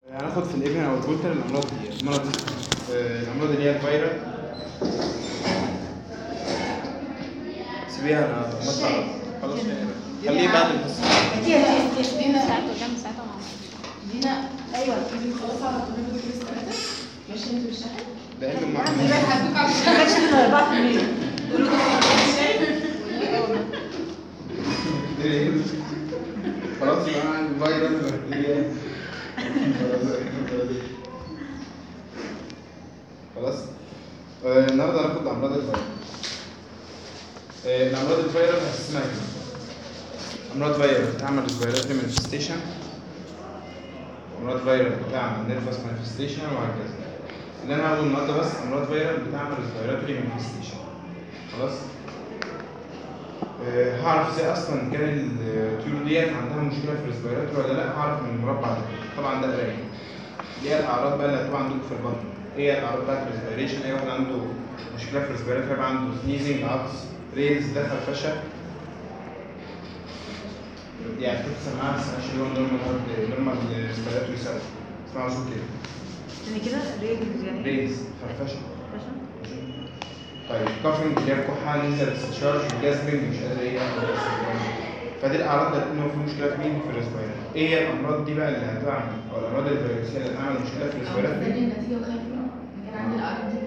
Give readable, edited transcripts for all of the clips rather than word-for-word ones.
هناخد في الابن او البولتر الامراض الامراض اللي هي الفيروس. سيبيها انا مطلع خلاص خليه بعد الحصه. دينا ساعات قدام ساعتها مع دينا ايوه خلاص على طول بس 3 ماشي انت بالشهر ده اللي ما هدوك على الشهر ماشي من 4 مليون قولوا له خلاص يبقى انا عندي فيروس خلاص. النهارده هناخد امراض الفيروس. الامراض الفيروس اسمها كده امراض فيروس بتعمل ريسبيراتوري مانيفستيشن، امراض فيروس بتعمل نيرفس مانيفستيشن، وهكذا. اللي انا هقوله النهارده بس امراض فيروس بتعمل ريسبيراتوري مانيفستيشن. خلاص. هعرف ازاي اصلا كان الطيور ديت عندها مشكله في الريسبيراتوري ولا لا. هعرف من المربع ده طبعا، ده قرايه. دي الاعراض بقى اللي هتبقى عندكم في البطن. ايه الاعراض بتاعت الريسبيريشن؟ اي واحد عنده مشكله في الريسبيراتوري هيبقى عنده سنيزنج، عطس، ريلز، دخل فشل. يعني كنت سمعها بس ماشي اللي هو نورمال ريسبيراتوري ساوند، اسمعوا صوت كده يعني كده ريلز، يعني ريلز، فرفشه. طيب كافينج اللي هي الكحه، نزل استشارج، جاذبنج، مش قادر ايه ياخد. فدي الاعراض اللي هتكون في مشكله في مين؟ في الريسبيراتوري. ايه هي الامراض دي بقى اللي هتعمل، او الامراض الفيروسيه اللي هتعمل مشكله في الريسبيراتوري؟ استني النتيجه وخايفه كان عندي الاعراض دي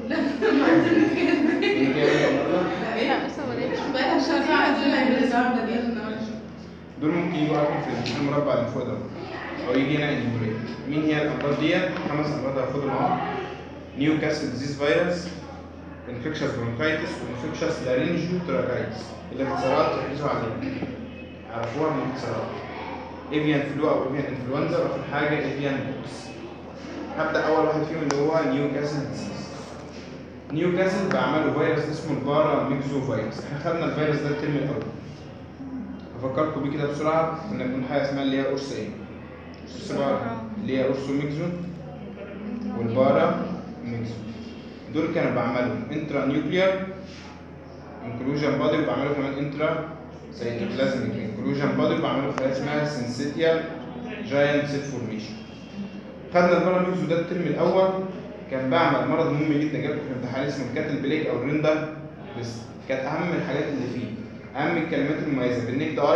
كلها لا لسه ما بدأتش بقى مش عارفه اعمل دول ممكن يجوا اكتر في المربع اللي فوق ده، او يجي هنا انيموريا. مين هي الامراض ديت؟ 5 امراض هاخدهم اهو: نيوكاسل ديزيز فيروس، انفكشس برونكايتس، وانفكشس لارينجيو تراكايتس. الاختصارات ركزوا عليها، عرفوها من الاختصارات: ايفيان فلو او ايفيان انفلونزا، واخر حاجه ايفيان بوكس. هبدا اول واحد فيهم اللي هو نيوكاسل ديزيز. نيوكاسل بعمله فيروس اسمه البارا ميكزو فيروس. احنا خدنا الفيروس ده الترم الاول، افكركم بيه كده بسرعه. كنا بنقول حاجه اسمها اللي هي قرص ايه؟ قرص بارا، اللي هي قرصو ميكزو والبارا ميكزو. دول كانوا بعملوا انترا نيوكليار انكلوجن بادي، وبعملوا كمان انترا سيتوبلازميك انكلوجن بادي، وبعملوا حاجه اسمها سينسيتيال جاينت سيل فورميشن. خدنا البارا ميكزو ده الترم الاول، كان بعمل مرض مهم جدا جابكم في الامتحان اسمه الكاتل بليك او الريندا. بس كانت اهم الحاجات اللي فيه، اهم الكلمات المميزه: بالنيك اي،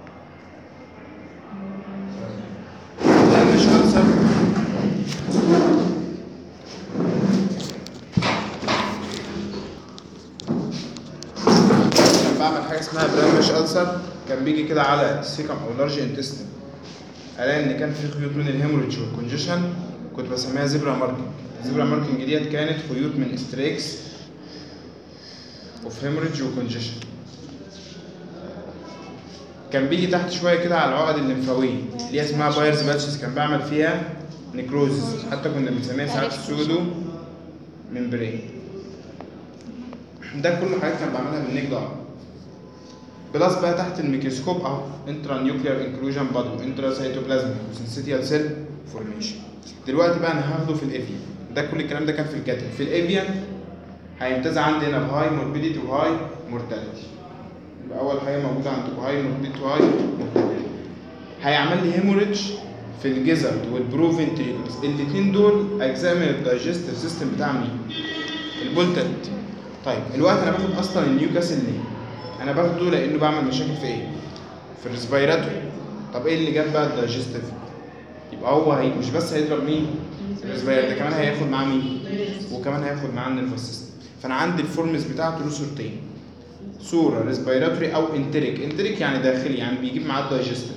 مش كانسر، كان بعمل حاجه اسمها برامش ألسر. كان بيجي كده على السيكم او لارج انتستين، الاقي ان كان في خيوط من الهيموريدج والكونجيشن، كنت بسميها زبرا ماركينج. الزبرا ماركينج ديت كانت خيوط من استريكس اوف هيموريدج وكونجيشن. كان بيجي تحت شويه كده على العقد الليمفاويه اللي هي اسمها بايرز باتشز، كان بعمل فيها نيكروزز، حتى كنا بنسميها ساعات سودو ممبرين. ده كله حاجات كان بعملها بالنيك ضاع. بلس بقى تحت الميكروسكوب اهو انترا نيوكليار انكلوجن بادو، انترا سيتوبلازميك، وسنسيتيال سيل فورميشن. دلوقتي بقى انا هاخده في الافيان. ده كل الكلام ده كان في الكاتب. في الافيان هيمتاز عندي هنا بهاي موربيديتي وهاي مورتاليتي. يبقى اول حاجه موجوده عندكم هاي موربيديتي وهاي مورتاليتي. هيعمل لي هيموريدج في الجيزرد والبروفنتريكولز. الاثنين دول اجزاء من الدايجستيف سيستم بتاع مين؟ البولتاليتي. طيب الوقت انا باخد اصلا النيوكاسل ليه؟ انا باخده لانه بعمل مشاكل في ايه؟ في الريسبيراتوري. طب ايه اللي جاب بقى الدايجستيف؟ يبقى هو مش بس هيضرب مين؟ الريسبيراتوري، ده كمان هياخد معاه مين؟ وكمان هياخد معاه النيرفس سيستم. فانا عندي الفورمز بتاعته له صورتين: صوره ريسبيراتوري او انتريك. انتريك يعني داخلي، يعني بيجيب معاه الدايجستيف.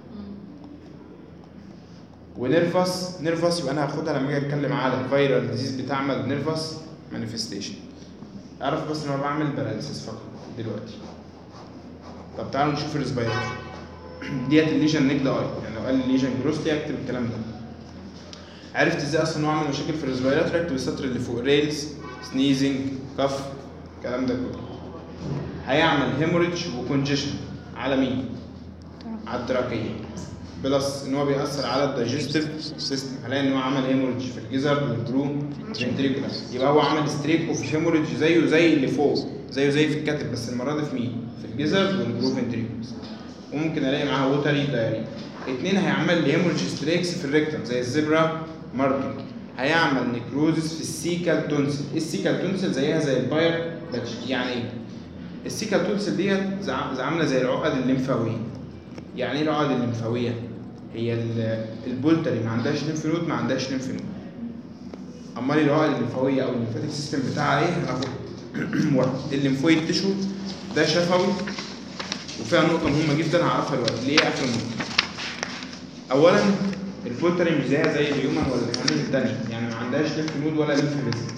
ونيرفس، نيرفس يبقى انا هاخدها لما اجي اتكلم على الفيرال ديزيز بتعمل نيرفس مانيفستيشن. اعرف بس ان انا بعمل باراليسيس فقط دلوقتي. طب تعالوا نشوف الريسبيراتوري. ديت الليجن نيك ده اي، يعني لو قال لي ليجن جروستي اكتب الكلام ده. عرفت ازاي اصلا انه عامل مشاكل في الريسبيراتوري؟ اكتب السطر اللي فوق: ريلز، سنيزنج، كف، الكلام ده كله. هيعمل هيموريدج وكونجيشن على مين؟ على التراكيه. بلس ان هو بيأثر على الدايجستيف سيستم. هلاقي ان هو عمل هيموريدج في الجيزرد والبرو فنتريكولاس. يبقى هو عمل ستريك اوف هيموريدج زيه زي اللي فوق، زيه زي في الكاتب، بس المره دي في مين؟ في الجيزرد والبرو فنتريكولاس. وممكن الاقي معاها ووتري دايري. اتنين هيعمل لي هيموريدج ستريكس في الريكتم زي الزبرا ماركت. هيعمل نيكروزس في السيكال تونسل. السيكال تونسل زيها زي الباير باتش. يعني ايه؟ السيكال تونسل ديت عامله زي العقد الليمفاويه. يعني ايه العقد الليمفاويه؟ هي البولتري ما عندهاش ليمف نود، ما عندهاش ليمف نود. امال العقد الليمفاويه او الليمفاتيك سيستم بتاعها ايه؟ هناخد واحد. الليمفويد تيشو ده شفوي وفيها نقطه مهمه جدا هعرفها دلوقتي اللي هي اخر نقطه. اولا البولتري مش زيها زي الهيومن ولا الحيوانات التانية، يعني ما عندهاش ليمف نود ولا ليمف فيزل.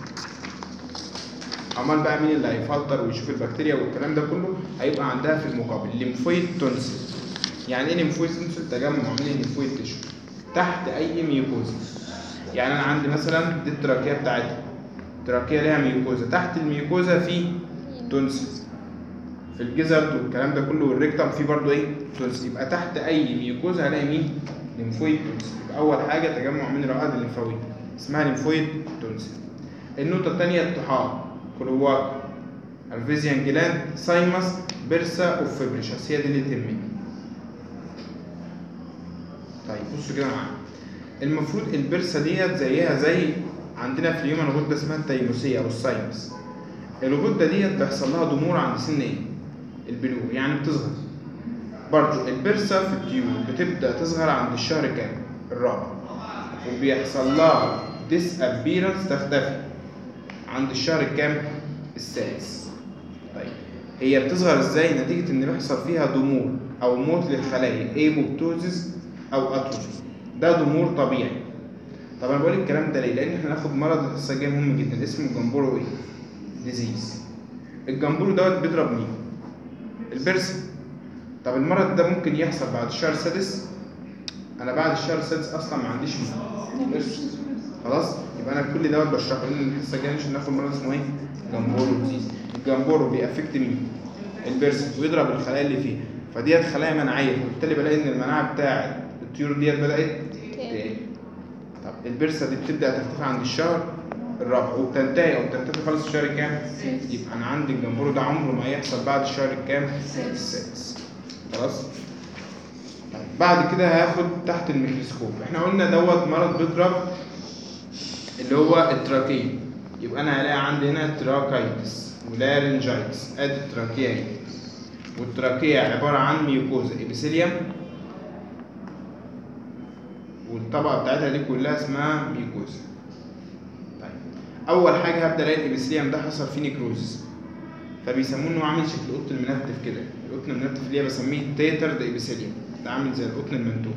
امال بقى مين اللي هيفلتر ويشوف البكتيريا والكلام ده كله؟ هيبقى عندها في المقابل ليمفويد تونسل. يعني ايه ليمفويد تونسل؟ تجمع من الليمفويد تيشو تحت اي ميوكوزا. يعني انا عندي مثلا دي التراكيه بتاعتها، التراكيه ليها ميوكوزا، تحت الميوكوزا في تونسل، في الجزر والكلام ده كله والريكتم في برضه ايه؟ تونسل. يبقى تحت اي ميوكوزا هلاقي مين؟ ليمفويد تونسل. يبقى اول حاجه تجمع من العقد الليمفاويه اسمها ليمفويد تونسل. النقطه الثانيه الطحال، كلواكا، الفيزيان جلاند، سايمس، بيرسا اوف فيبريشس. هي دي اللي تهمني. طيب بصوا كده معايا. المفروض البرسا ديت زيها زي عندنا في اليومن غده اسمها التيموسيه او السايمس. الغده ديت بيحصل لها ضمور عند سن ايه؟ البلوغ، يعني بتصغر. برضه البرسا في الطيور بتبدا تصغر عند الشهر كام؟ الرابع. وبيحصل لها ديس ابيرنس، تختفي عند الشهر الكام؟ السادس. طيب هي بتصغر ازاي؟ نتيجه ان بيحصل فيها ضمور او موت للخلايا، ايبوبتوزيس او اتروفي. ده ضمور طبيعي. طب انا بقول الكلام ده ليه؟ لان احنا هناخد مرض الحصه الجايه مهم جدا اسمه جمبورو ايه؟ ديزيز. الجمبورو دوت بيضرب مين؟ البرسا. طب المرض ده ممكن يحصل بعد الشهر السادس. انا بعد الشهر السادس اصلا ما عنديش برسا. خلاص؟ يبقى انا كل دوت بشرحه لان الحصه الجايه مش هناخد مرض اسمه ايه؟ جمبورو ديزيز. الجمبورو بيأفكت مين؟ البرسا، ويضرب الخلايا اللي فيها، فديت خلايا مناعيه، فبالتالي بلاقي ان المناعه بتاعت الطيور ديت بدأت تقل. طب البرسا دي بتبدأ تختفي عند الشهر الرابع وبتنتهي او بتنتهي خالص الشهر الكام؟ يبقى انا عندي الجمبورو ده عمره ما يحصل بعد الشهر الكام؟ السادس. خلاص؟ طيب بعد كده هاخد تحت الميكروسكوب. احنا قلنا دوت مرض بيضرب اللي هو التراكيه. يبقى انا هلاقي عندي هنا تراكايتس ولارنجايتس. ادي التراكيه اهي. والتراكيه عباره عن ميوكوزا ابيثيليوم، والطبقه بتاعتها دي كلها اسمها ميوكوزا. طيب اول حاجه هبدا الاقي الابيثيليوم ده حصل فيه نيكروزس، فبيسموه انه عامل شكل القطن المنتف كده. القطن المنتف اللي هي بسميه تيتر ده ابيثيليوم، ده عامل زي القطن المنتوف.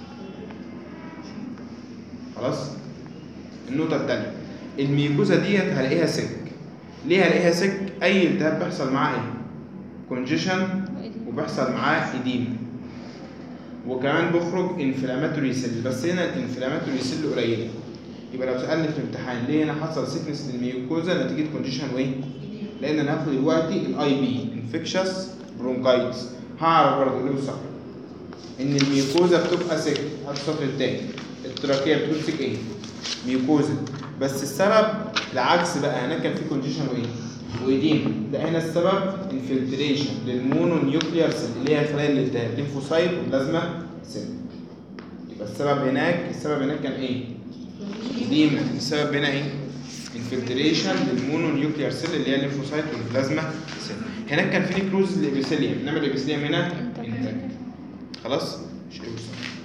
خلاص؟ النقطه الثانيه الميوكوزا ديت هلاقيها سك. ليه هلاقيها سك؟ اي التهاب بيحصل معاه ايه؟ كونجيشن، وبيحصل معاه اديم، وكمان بيخرج انفلاماتوري سيل. بس هنا الانفلاماتوري سيل قليله. يبقى لو سالني في الامتحان ليه هنا حصل سيكنس للميوكوزا نتيجه كونجيشن وايه؟ لان انا هاخد دلوقتي الاي بي انفكشس برونكايتس. هعرف برضه اقول صح ان الميوكوزا بتبقى سك. هات السطر الثاني. التراكيه بتقول سك ايه؟ ميوكوزا. بس السبب العكس بقى، هناك كان في كونجيشن وايه؟ وإديم. ده هنا السبب انفلتريشن للمونو نيوكليار سيل اللي هي خلايا الالتهاب، ليمفوسايت وبلازما سيل. يبقى السبب هناك كان ايه؟ إديما. السبب هنا ايه؟ انفلتريشن للمونو نيوكليار سيل اللي هي الليمفوسايت والبلازما سيل. هناك كان في نيكروز للابيثيليوم، انما الابيثيليوم هنا انتاج. خلاص؟ مش اوصل.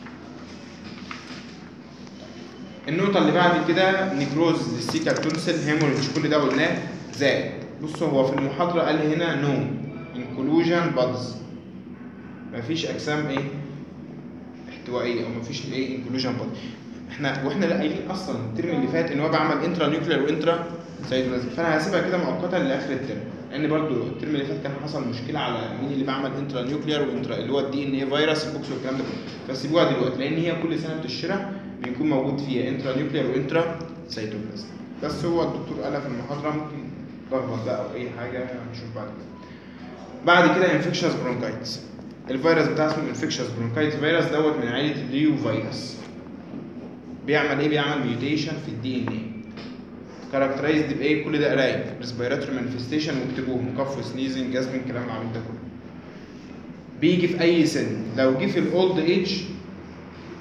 النقطة اللي بعد كده نيكروز للسيكال تونسل، هيموريدج، كل ده قلناه. زائد بصوا هو في المحاضرة قال لي هنا نو انكلوجن بادز، مفيش اجسام ايه؟ احتوائية، او مفيش ايه؟ انكلوجن بادز. واحنا قايلين اصلا الترم اللي فات ان هو بعمل انترا نيوكلير وانترا سيتوبلازم، فانا هسيبها كده مؤقتا لاخر الترم، لان برضو الترم اللي فات كان حصل مشكلة على مين اللي بعمل انترا نيوكلير وانترا اللي هو الدي ان اي فيروس البوكس والكلام ده كله، فسيبوها دلوقتي لان هي كل سنة بتشرح بيكون موجود فيها انترا نيوكلير وانترا سيتوبلازم. بس هو الدكتور قالها في المحاضرة، ممكن ضغط بقى او اي حاجه هنشوف بعد كده. بعد كده انفكشنز برونكايتس. الفيروس بتاع اسمه انفكشنز برونكايتس فيروس دوت من عائله الليو فيروس. بيعمل ايه؟ بيعمل ميوتيشن في الدي ان اي. كاركترايزد بايه؟ كل ده قرايه. ريسبيراتوري مانيفستيشن واكتبوهم، كف وسنيزنج جاسبنج الكلام العبيط ده كله. بيجي في اي سن. لو جه في الاولد ايج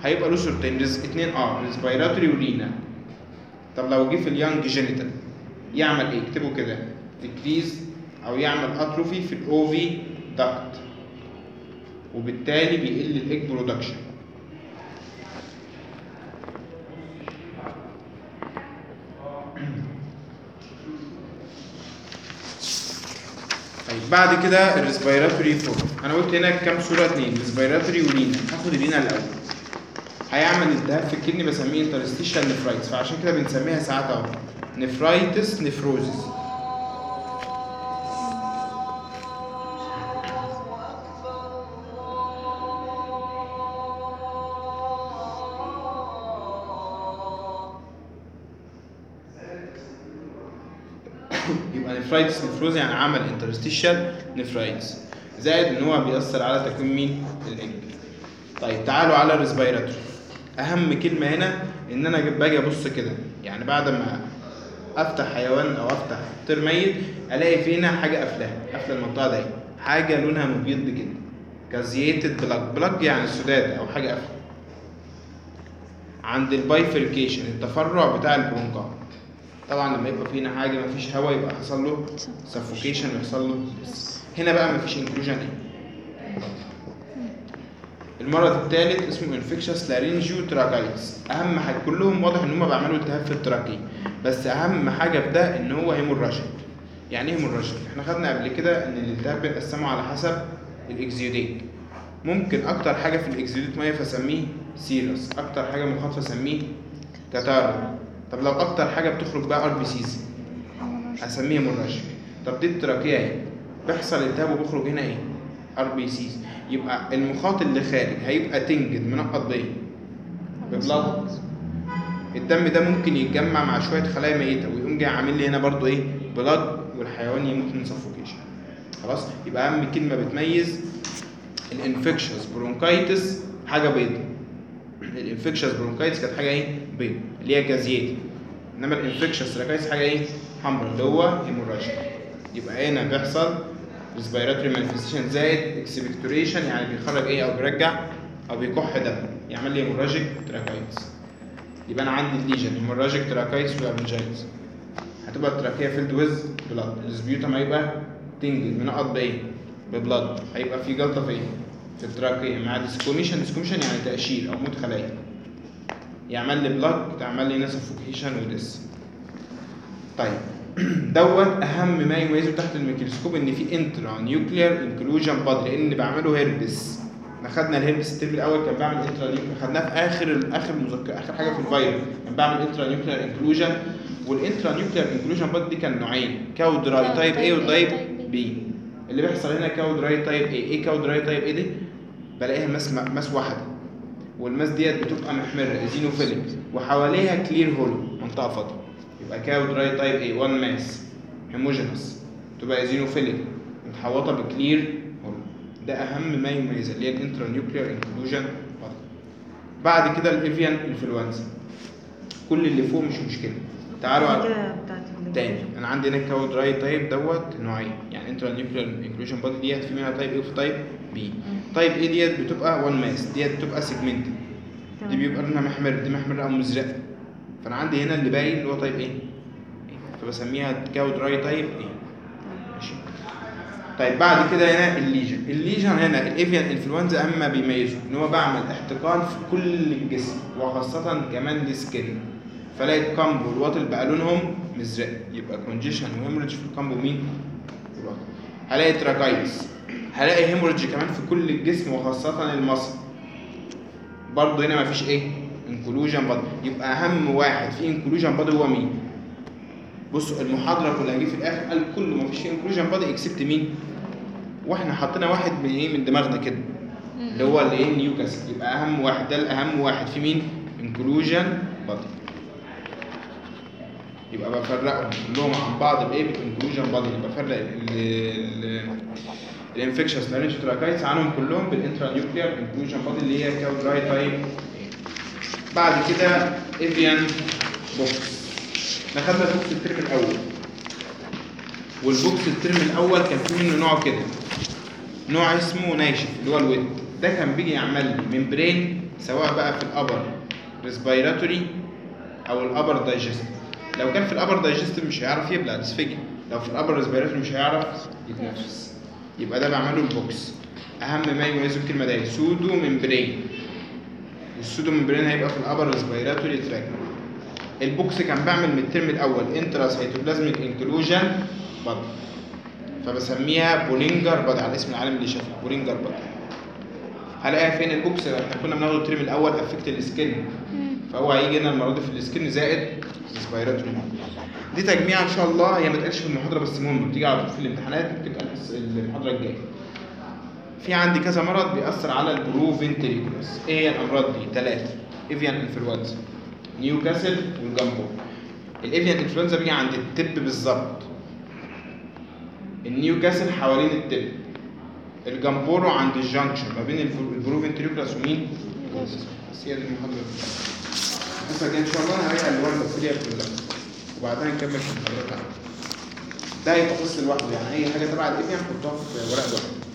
هيبقى له صورتين، اتنين ريسبيراتوري ورينا. طب لو جه في اليانج جينيتال يعمل ايه؟ اكتبوا كده، تكريز او يعمل اتروفي في الاوفي داكت، وبالتالي بيقل الايج برودكشن. طيب بعد كده الريسبيراتوري فورم. انا قلت هنا كام صوره؟ اتنين، ريسبيراتوري ورينا. هاخد الرينا الاول. هيعمل التهاب في الكدني بسميه انترستيشال نفرايتس، فعشان كده بنسميها ساعات اهو نفرايتس نفروزس. يبقى نفرايتس نفروز يعني عمل انترستيشال نفرايتس، زائد ان هو بيأثر على تكوين مين؟ الايج. طيب تعالوا على الريسبيراتوري. اهم كلمه هنا ان انا باجي ابص كده، يعني بعد ما افتح حيوان او افتح طير ميت الاقي فينا حاجه قافله المنطقه دي، حاجه لونها مبيض كده، كازييتد بلاج يعني السداد او حاجه قافله. عند البايفركيشن التفرع بتاع البرونكا، طبعا لما يبقى فينا حاجه ما فيش هواء يبقى حصل له سفوكيشن ويحصل له هنا بقى ما فيش انكلوجن. المرض الثالث اسمه انفكشس لارينجيو تراكايتس. اهم حاجه كلهم واضح ان هم بيعملوا التهاب في التراكي، بس اهم حاجه في ده ان هو هيموراجيك. يعني ايه هيموراجيك؟ احنا خدنا قبل كده ان الالتهاب بنقسمه على حسب الاكزيوديت. ممكن اكتر حاجه في الاكزيوديت ميه فسميه سيرس، اكتر حاجه مخاط فسميه كاتارو. طب لو اكتر حاجه بتخرج بقى ار بي سيز اسميها هيموراجيك. طب دي التراكيه اهي بيحصل التهاب وبيخرج هنا ايه؟ ار بي سيز. يبقى المخاط اللي خارج هيبقى تنجد منقط بايه؟ ببلاد. الدم ده ممكن يتجمع مع شويه خلايا ميته ويقوم جاي عامل لي هنا برضو ايه؟ بلاد، والحيوان يموت من سفوكيشن. خلاص؟ يبقى اهم كلمه بتميز الانفكشس برونكايتس حاجه بيضه. الانفكشس برونكايتس كانت حاجه ايه؟ بيضه اللي هي جازيتي. انما الانفكشس تراكايتس حاجه ايه؟ حمراء اللي هو هيموراجيك. يبقى هنا بيحصل ريسبيراتوري مانيفستيشن زائد اكسبكتوريشن يعني بيخرج ايه؟ او بيرجع او بيكح دم يعمل لي هيموراجيك تراكايتس. يبقى انا عندي الليجن هيموراجيك تراكايتس وامنجايتس. هتبقى التراكيه فيلد ويز بلاد. السبيوتم هيبقى تنجل منقط بايه؟ ببلاد. هيبقى في جلطه فين؟ في التراكيه مع ديسكوميشن. ديسكوميشن يعني تقشير او موت خلايا، يعمل لي بلاد، تعمل لي سفوكيشن وديس. طيب دوت اهم ما يميزه تحت الميكروسكوب ان في انترا نيوكلير انكلوجن بادي، لان بعمله هيربس. احنا خدنا الهيربس الترم الاول كان بعمل انترا نيوكلير، خدناه في اخر مذكره اخر حاجه في الفيروس، كان بعمل انترا نيوكلير انكلوجن. والانترا نيوكلير انكلوجن بادي دي كان نوعين، كاودراي تايب A وتايب B. اللي بيحصل هنا كاودراي تايب A. ايه كاودراي تايب A دي؟ بلاقيها ماس واحده، والماس ديت بتبقى محمره ايزينوفيليك وحواليها كلير هولو منطقه فاضيه. يبقى كاودراي تايب A 1 ماس هيموجينس تبقى ايزينوفيليك متحوطه بكلير هولو. ده اهم ما يميزها اللي هي الانترا نيوكلير انكلوجن. بعد كده الافيان انفلونزا. كل اللي فوق مش مشكله. تعالوا على تاني. انا عندي هنا كاودراي تايب دوت نوعين، يعني انترا نيوكلير انكلوجن بادي ديت في منها تايب A وفي تايب B. تايب A ديت بتبقى 1 ماس، ديت بتبقى سيجمنتد، دي بيبقى لونها محمر، دي محمره او مزرقه. فانا عندي هنا اللي باين اللي هو تايب A، فبسميها كاودراي تايب A. ماشي. طيب بعد كده هنا الليجن هنا الافيان انفلونزا اهم ما بيميزه ان هو بعمل احتقان في كل الجسم وخاصه كمان السكن، فلاقي الكامبو والواتل بقى لونهم مزرق، يبقى كونجيشن وهيموريدج في الكامبو مين؟ الواتل. هلاقي تراكايتس، هلاقي هيموريدج كمان في كل الجسم وخاصه المصل. برضه هنا مفيش ايه؟ انكلوجن بادي. يبقى اهم واحد في انكلوجن بادي هو مين؟ بصوا المحاضره كلها جه في الاخر قال كله مفيش فيه انكلوجن بادي اكسبت مين؟ واحنا حطينا واحد من ايه؟ من دماغنا كده اللي هو اللي ايه؟ نيوكاسل. يبقى اهم واحد ده الاهم واحد في مين؟ انكلوجن بادي. يبقى بفرقهم كلهم عن بعض بايه؟ بالانكلوجن بادي. يبقى بفرق الانفكشنز لارنجيو تراكايتس عنهم كلهم بالانترا نيوكلير انكلوجن بادي اللي هي كاودراي تايب. بعد كده افيان بوكس. احنا خدنا البوكس الترم الاول، والبوكس الترم الاول كان فيه منه نوع كده، نوع اسمه ناشف اللي هو الويت. ده كان بيجي يعمل لي ممبرين سواء بقى في الابر ريسبيراتوري او الابر دايجستيف. لو كان في الابر دايجستيف مش هيعرف يبلع ديسفيجن، لو في الابر ريسبيراتوري مش هيعرف يتنفس. يبقى ده بعمله البوكس. اهم ما يميزه الكلمه دي سودو ممبرين. السودو ممبرين هيبقى في الابر ريسبيراتوري تراك. البوكس كان بعمل من الترم الاول انترا سيتوبلازميك انكلوجن بادي، فبسميها بولينجر بادي على اسم العالم اللي شافها، بولينجر بادي. هلاقيها فين البوكس؟ احنا كنا بناخده الترم الاول افكت السكن، فهو هيجي هنا المره دي في السكن زائد ريسبيراتوري. دي تجميع ان شاء الله، هي ما اتقالش في المحاضره بس مهمه، بتيجي على طول في الامتحانات، ممكن تتقال المحاضره الجايه. في عندي كذا مرض بيأثر على البروفنتريكولس. ايه هي الامراض دي؟ 3: ايفيان انفلونزا، نيوكاسل، والجامبو. الايفيان انفلونزا بيجي عند التب بالظبط، النيوكاسل حوالين التب، الجامبورو عند الجانكشن ما بين البروفنتريكولس ومين؟ بس هي دي المحاضره. الحصه الجايه ان شاء الله هراجع الالوان البكتيريا كلها وبعدها نكمل في المحاضرات. ده هيبقى فصل لوحده، يعني اي حاجه تبع الايفيان نحطها في ورق لوحده.